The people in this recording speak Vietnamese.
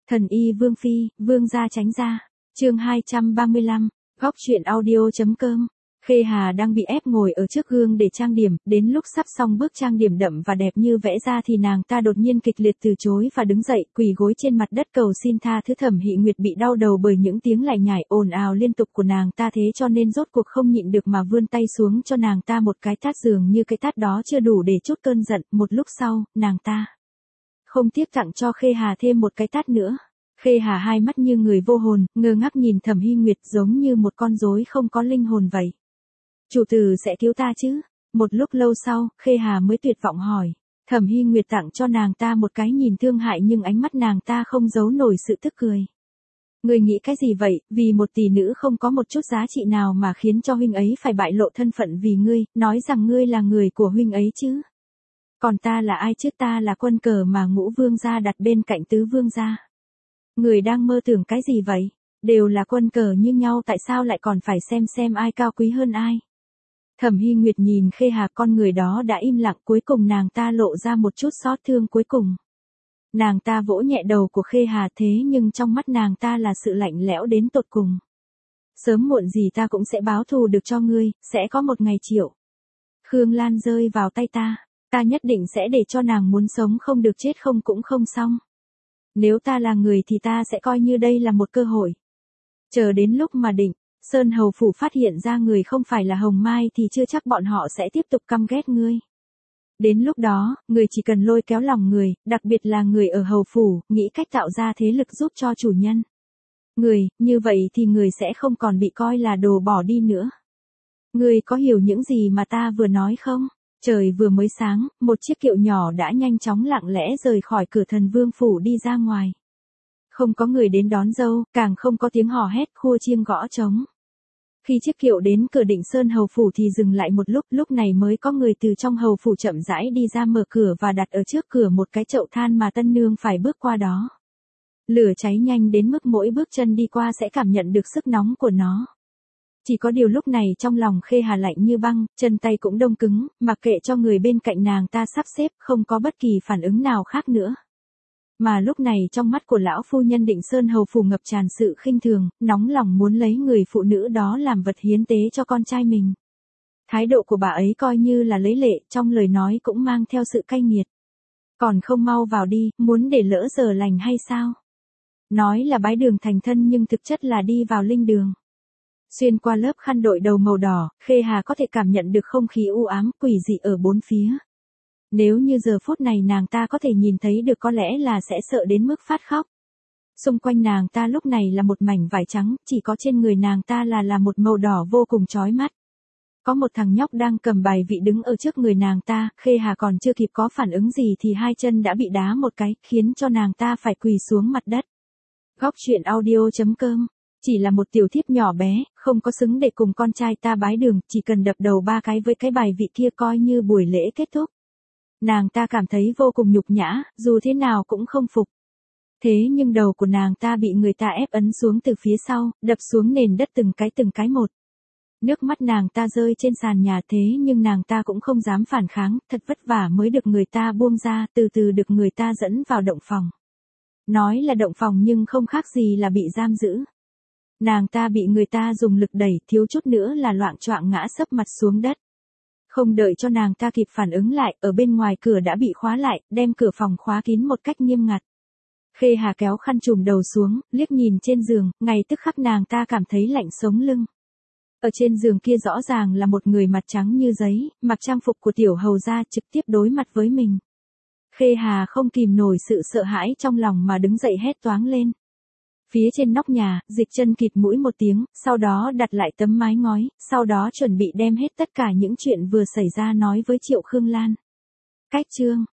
Thần y Vương Phi, Vương gia tránh ra. Chương 235, góc truyện audio.com. Khê Hà đang bị ép ngồi ở trước gương để trang điểm, đến lúc sắp xong bước trang điểm đậm và đẹp như vẽ ra thì nàng ta đột nhiên kịch liệt từ chối và đứng dậy, quỳ gối trên mặt đất cầu xin tha thứ. Thẩm Hị Nguyệt bị đau đầu bởi những tiếng lải nhải ồn ào liên tục của nàng ta, thế cho nên rốt cuộc không nhịn được mà vươn tay xuống cho nàng ta một cái tát, dường như cái tát đó chưa đủ để trút cơn giận. Một lúc sau, nàng ta không tiếc tặng cho Khê Hà thêm một cái tát nữa. Khê Hà hai mắt như người vô hồn, ngơ ngác nhìn Thẩm Hị Nguyệt giống như một con rối không có linh hồn vậy. Chủ tử sẽ cứu ta chứ? Một lúc lâu sau, Khê Hà mới tuyệt vọng hỏi. Thẩm Hị Nguyệt tặng cho nàng ta một cái nhìn thương hại nhưng ánh mắt nàng ta không giấu nổi sự tức cười. Ngươi nghĩ cái gì vậy, vì một tỷ nữ không có một chút giá trị nào mà khiến cho huynh ấy phải bại lộ thân phận vì ngươi, nói rằng ngươi là người của huynh ấy chứ? Còn ta là ai chứ? Ta là quân cờ mà Ngũ Vương gia đặt bên cạnh Tứ Vương gia. Người đang mơ tưởng cái gì vậy? Đều là quân cờ như nhau, tại sao lại còn phải xem ai cao quý hơn ai? Thẩm Hị Nguyệt nhìn Khê Hà, con người đó đã im lặng, cuối cùng nàng ta lộ ra một chút xót thương cuối cùng. Nàng ta vỗ nhẹ đầu của Khê Hà, thế nhưng trong mắt nàng ta là sự lạnh lẽo đến tột cùng. Sớm muộn gì ta cũng sẽ báo thù được cho ngươi, sẽ có một ngày Triệu Khương Lan rơi vào tay ta, ta nhất định sẽ để cho nàng muốn sống không được, chết không cũng không xong. Nếu ta là người thì ta sẽ coi như đây là một cơ hội. Chờ đến lúc mà Định Sơn hầu phủ phát hiện ra người không phải là Hồng Mai thì chưa chắc bọn họ sẽ tiếp tục căm ghét ngươi. Đến lúc đó, người chỉ cần lôi kéo lòng người, đặc biệt là người ở hầu phủ, nghĩ cách tạo ra thế lực giúp cho chủ nhân. Như vậy thì người sẽ không còn bị coi là đồ bỏ đi nữa. Ngươi có hiểu những gì mà ta vừa nói không? Trời vừa mới sáng, một chiếc kiệu nhỏ đã nhanh chóng lặng lẽ rời khỏi cửa Thần Vương phủ đi ra ngoài. Không có người đến đón dâu, càng không có tiếng hò hét khua chiêng gõ trống. Khi chiếc kiệu đến cửa Định Sơn hầu phủ thì dừng lại một lúc này mới có người từ trong hầu phủ chậm rãi đi ra, mở cửa và đặt ở trước cửa một cái chậu than mà tân nương phải bước qua đó. Lửa cháy nhanh đến mức mỗi bước chân đi qua sẽ cảm nhận được sức nóng của nó. Chỉ có điều lúc này trong lòng Khê Hà lạnh như băng, chân tay cũng đông cứng, mặc kệ cho người bên cạnh nàng ta sắp xếp, không có bất kỳ phản ứng nào khác nữa. Mà lúc này trong mắt của lão phu nhân Định Sơn hầu phủ ngập tràn sự khinh thường, nóng lòng muốn lấy người phụ nữ đó làm vật hiến tế cho con trai mình. Thái độ của bà ấy coi như là lấy lệ, trong lời nói cũng mang theo sự cay nghiệt. Còn không mau vào đi, muốn để lỡ giờ lành hay sao? Nói là bái đường thành thân nhưng thực chất là đi vào linh đường. Xuyên qua lớp khăn đội đầu màu đỏ, Khê Hà có thể cảm nhận được không khí u ám, quỷ dị ở bốn phía. Nếu như giờ phút này nàng ta có thể nhìn thấy được có lẽ là sẽ sợ đến mức phát khóc. Xung quanh nàng ta lúc này là một mảnh vải trắng, chỉ có trên người nàng ta là một màu đỏ vô cùng chói mắt. Có một thằng nhóc đang cầm bài vị đứng ở trước người nàng ta, Khê Hà còn chưa kịp có phản ứng gì thì hai chân đã bị đá một cái, khiến cho nàng ta phải quỳ xuống mặt đất. Góc truyện audio.com. Chỉ là một tiểu thiếp nhỏ bé, không có xứng để cùng con trai ta bái đường, chỉ cần đập đầu 3 cái với cái bài vị kia coi như buổi lễ kết thúc. Nàng ta cảm thấy vô cùng nhục nhã, dù thế nào cũng không phục. Thế nhưng đầu của nàng ta bị người ta ép ấn xuống từ phía sau, đập xuống nền đất từng cái một. Nước mắt nàng ta rơi trên sàn nhà, thế nhưng nàng ta cũng không dám phản kháng, thật vất vả mới được người ta buông ra, từ từ được người ta dẫn vào động phòng. Nói là động phòng nhưng không khác gì là bị giam giữ. Nàng ta bị người ta dùng lực đẩy, thiếu chút nữa là loạng choạng ngã sấp mặt xuống đất. Không đợi cho nàng ta kịp phản ứng lại, ở bên ngoài cửa đã bị khóa lại, đem cửa phòng khóa kín một cách nghiêm ngặt. Khê Hà kéo khăn trùm đầu xuống, liếc nhìn trên giường, ngay tức khắc nàng ta cảm thấy lạnh sống lưng. Ở trên giường kia rõ ràng là một người mặt trắng như giấy, mặc trang phục của tiểu hầu gia, trực tiếp đối mặt với mình. Khê Hà không kìm nổi sự sợ hãi trong lòng mà đứng dậy hét toáng lên. Phía trên nóc nhà, Dịch Chân khịt mũi một tiếng, sau đó đặt lại tấm mái ngói, sau đó chuẩn bị đem hết tất cả những chuyện vừa xảy ra nói với Triệu Khương Lan. Cách chương